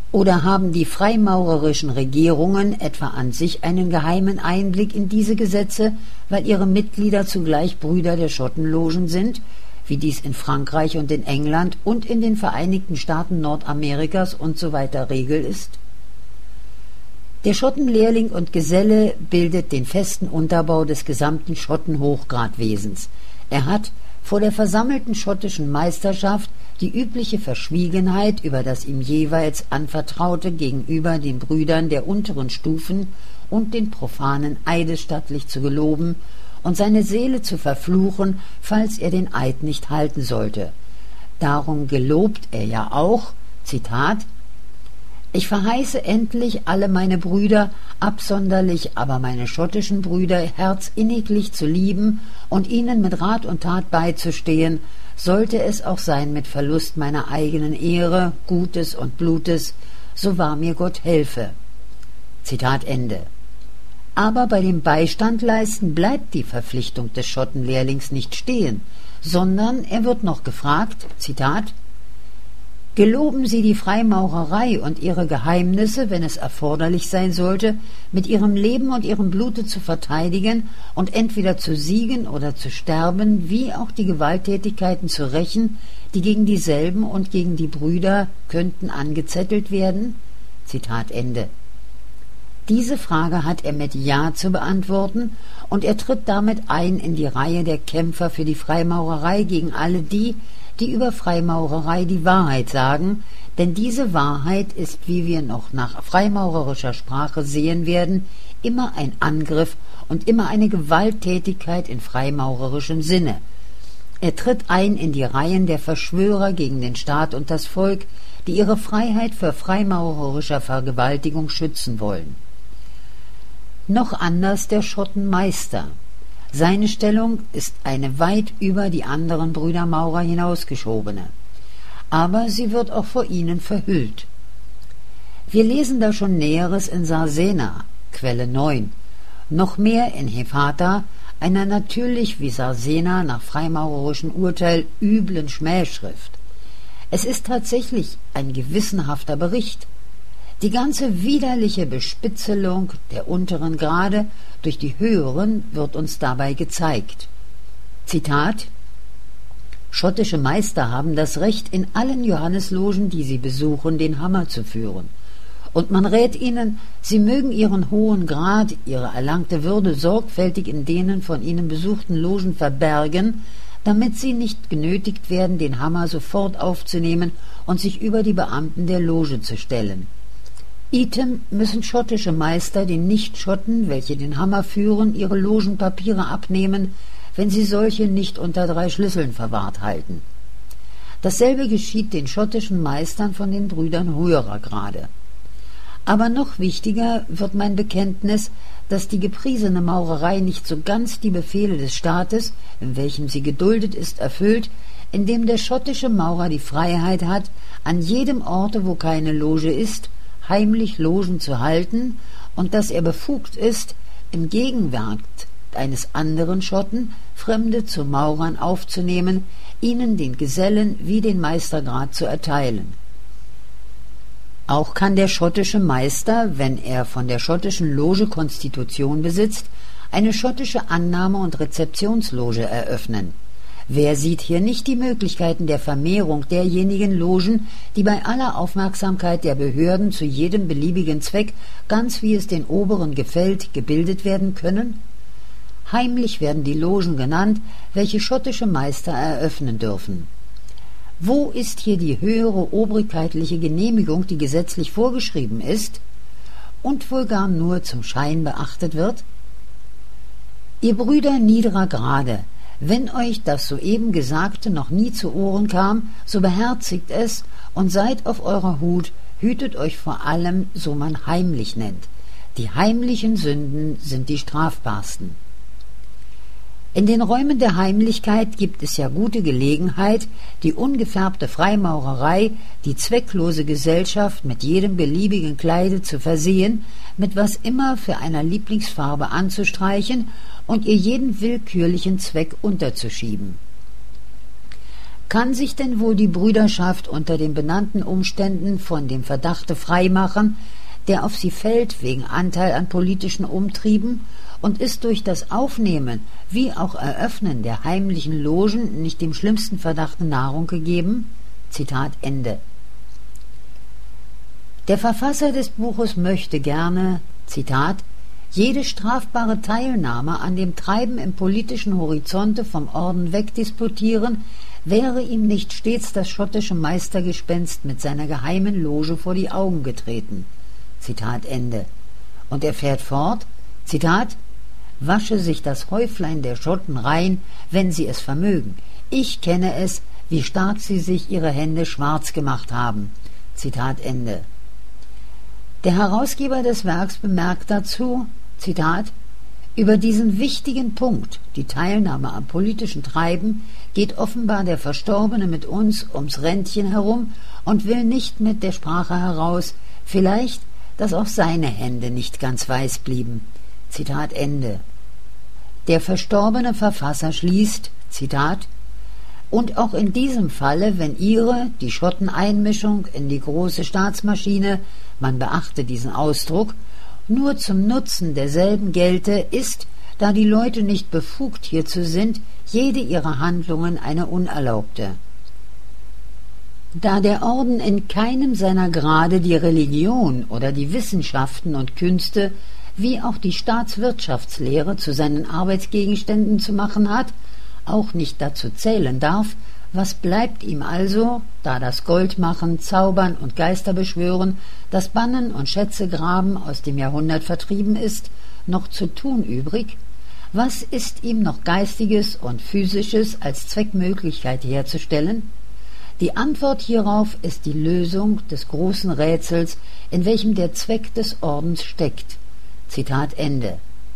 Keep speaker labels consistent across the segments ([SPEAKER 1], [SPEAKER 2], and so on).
[SPEAKER 1] Oder haben die freimaurerischen Regierungen etwa an sich einen geheimen Einblick in diese Gesetze, weil ihre Mitglieder zugleich Brüder der Schottenlogen sind, wie dies in Frankreich und in England und in den Vereinigten Staaten Nordamerikas usw. Regel ist? Der Schottenlehrling und Geselle bildet den festen Unterbau des gesamten Schottenhochgradwesens. Er hat vor der versammelten schottischen Meisterschaft die übliche Verschwiegenheit über das ihm jeweils Anvertraute gegenüber den Brüdern der unteren Stufen und den profanen eidesstattlich zu geloben und seine Seele zu verfluchen, falls er den Eid nicht halten sollte. Darum gelobt er ja auch, Zitat, »Ich verheiße endlich alle meine Brüder, absonderlich aber meine schottischen Brüder, herzinniglich zu lieben und ihnen mit Rat und Tat beizustehen, sollte es auch sein mit Verlust meiner eigenen Ehre, Gutes und Blutes, so wahr mir Gott helfe.« Zitat Ende. Aber bei dem Beistand leisten bleibt die Verpflichtung des Schottenlehrlings nicht stehen, sondern er wird noch gefragt, Zitat, »Geloben Sie die Freimaurerei und ihre Geheimnisse, wenn es erforderlich sein sollte, mit Ihrem Leben und Ihrem Blute zu verteidigen und entweder zu siegen oder zu sterben, wie auch die Gewalttätigkeiten zu rächen, die gegen dieselben und gegen die Brüder könnten angezettelt werden?« Zitat Ende. Diese Frage hat er mit Ja zu beantworten, und er tritt damit ein in die Reihe der Kämpfer für die Freimaurerei gegen alle die, die über Freimaurerei die Wahrheit sagen, denn diese Wahrheit ist, wie wir noch nach freimaurerischer Sprache sehen werden, immer ein Angriff und immer eine Gewalttätigkeit in freimaurerischem Sinne. Er tritt ein in die Reihen der Verschwörer gegen den Staat und das Volk, die ihre Freiheit vor freimaurerischer Vergewaltigung schützen wollen. Noch anders der Schottenmeister. Seine Stellung ist eine weit über die anderen Brüder Maurer hinausgeschobene, aber sie wird auch vor ihnen verhüllt. Wir lesen da schon Näheres in Sarsena, Quelle 9, noch mehr in Hefata, einer natürlich wie Sarsena nach freimaurerischem Urteil üblen Schmähschrift. Es ist tatsächlich ein gewissenhafter Bericht. Die ganze widerliche Bespitzelung der unteren Grade durch die höheren wird uns dabei gezeigt. Zitat: Schottische Meister haben das Recht, in allen Johanneslogen, die sie besuchen, den Hammer zu führen. Und man rät ihnen, sie mögen ihren hohen Grad, ihre erlangte Würde sorgfältig in denen von ihnen besuchten Logen verbergen, damit sie nicht genötigt werden, den Hammer sofort aufzunehmen und sich über die Beamten der Loge zu stellen. Item müssen schottische Meister den Nicht-Schotten, welche den Hammer führen, ihre Logenpapiere abnehmen, wenn sie solche nicht unter 3 Schlüsseln verwahrt halten. Dasselbe geschieht den schottischen Meistern von den Brüdern höherer Grade. Aber noch wichtiger wird mein Bekenntnis, dass die gepriesene Maurerei nicht so ganz die Befehle des Staates, in welchem sie geduldet ist, erfüllt, indem der schottische Maurer die Freiheit hat, an jedem Orte, wo keine Loge ist, heimlich Logen zu halten, und dass er befugt ist, im Gegenwart eines anderen Schotten Fremde zu Maurern aufzunehmen, ihnen den Gesellen wie den Meistergrad zu erteilen. Auch kann der schottische Meister, wenn er von der schottischen Loge Konstitution besitzt, eine schottische Annahme- und Rezeptionsloge eröffnen. Wer sieht hier nicht die Möglichkeiten der Vermehrung derjenigen Logen, die bei aller Aufmerksamkeit der Behörden zu jedem beliebigen Zweck, ganz wie es den Oberen gefällt, gebildet werden können? Heimlich werden die Logen genannt, welche schottische Meister eröffnen dürfen. Wo ist hier die höhere obrigkeitliche Genehmigung, die gesetzlich vorgeschrieben ist und wohl gar nur zum Schein beachtet wird? Ihr Brüder niederer Grade, wenn euch das soeben Gesagte noch nie zu Ohren kam, so beherzigt es und seid auf eurer Hut, hütet euch vor allem, so man heimlich nennt. Die heimlichen Sünden sind die strafbarsten. In den Räumen der Heimlichkeit gibt es ja gute Gelegenheit, die ungefärbte Freimaurerei, die zwecklose Gesellschaft mit jedem beliebigen Kleide zu versehen, mit was immer für einer Lieblingsfarbe anzustreichen und ihr jeden willkürlichen Zweck unterzuschieben. Kann sich denn wohl die Brüderschaft unter den benannten Umständen von dem Verdachte freimachen, der auf sie fällt wegen Anteil an politischen Umtrieben, und ist durch das Aufnehmen wie auch Eröffnen der heimlichen Logen nicht dem schlimmsten Verdachte Nahrung gegeben? Zitat Ende. Der Verfasser des Buches möchte gerne, Zitat, jede strafbare Teilnahme an dem Treiben im politischen Horizonte vom Orden wegdisputieren, wäre ihm nicht stets das schottische Meistergespenst mit seiner geheimen Loge vor die Augen getreten. Zitat Ende. Und er fährt fort, Zitat, wasche sich das Häuflein der Schotten rein, wenn sie es vermögen. Ich kenne es, wie stark sie sich ihre Hände schwarz gemacht haben. Zitat Ende. Der Herausgeber des Werks bemerkt dazu, Zitat, über diesen wichtigen Punkt, die Teilnahme am politischen Treiben, geht offenbar der Verstorbene mit uns ums Rändchen herum und will nicht mit der Sprache heraus, vielleicht, dass auch seine Hände nicht ganz weiß blieben. Zitat Ende. Der verstorbene Verfasser schließt, Zitat, und auch in diesem Falle, wenn die Schotteneinmischung in die große Staatsmaschine, man beachte diesen Ausdruck, nur zum Nutzen derselben gelte, ist, da die Leute nicht befugt hierzu sind, jede ihrer Handlungen eine unerlaubte. Da der Orden in keinem seiner Grade die Religion oder die Wissenschaften und Künste wie auch die Staatswirtschaftslehre zu seinen Arbeitsgegenständen zu machen hat, auch nicht dazu zählen darf, was bleibt ihm also, da das Goldmachen, Zaubern und Geisterbeschwören, das Bannen und Schätzegraben aus dem Jahrhundert vertrieben ist, noch zu tun übrig? Was ist ihm noch Geistiges und Physisches als Zweckmöglichkeit herzustellen? Die Antwort hierauf ist die Lösung des großen Rätsels, in welchem der Zweck des Ordens steckt. Zitat Ende.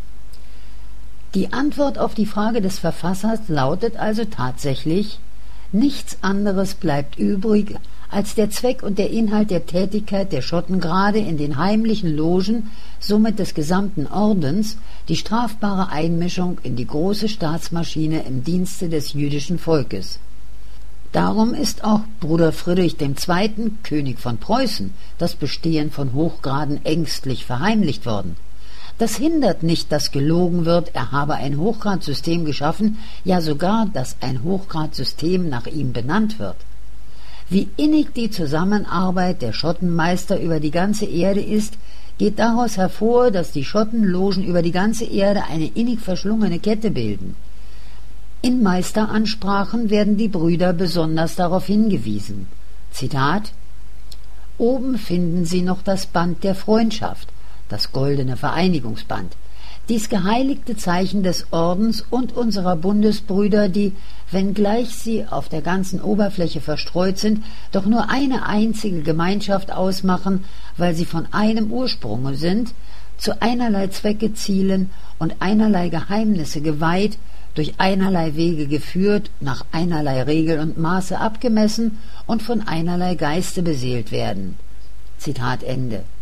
[SPEAKER 1] Die Antwort auf die Frage des Verfassers lautet also tatsächlich, nichts anderes bleibt übrig, als der Zweck und der Inhalt der Tätigkeit der Schotten gerade in den heimlichen Logen, somit des gesamten Ordens, die strafbare Einmischung in die große Staatsmaschine im Dienste des jüdischen Volkes. Darum ist auch Bruder Friedrich II., König von Preußen, das Bestehen von Hochgraden ängstlich verheimlicht worden. Das hindert nicht, dass gelogen wird, er habe ein Hochgradsystem geschaffen, ja sogar, dass ein Hochgradsystem nach ihm benannt wird. Wie innig die Zusammenarbeit der Schottenmeister über die ganze Erde ist, geht daraus hervor, dass die Schottenlogen über die ganze Erde eine innig verschlungene Kette bilden. In Meisteransprachen werden die Brüder besonders darauf hingewiesen. Zitat: Oben finden Sie noch das Band der Freundschaft, das goldene Vereinigungsband, dies geheiligte Zeichen des Ordens und unserer Bundesbrüder, die, wenngleich sie auf der ganzen Oberfläche verstreut sind, doch nur eine einzige Gemeinschaft ausmachen, weil sie von einem Ursprunge sind, zu einerlei Zwecke zielen und einerlei Geheimnisse geweiht, durch einerlei Wege geführt, nach einerlei Regel und Maße abgemessen und von einerlei Geiste beseelt werden. Zitat Ende.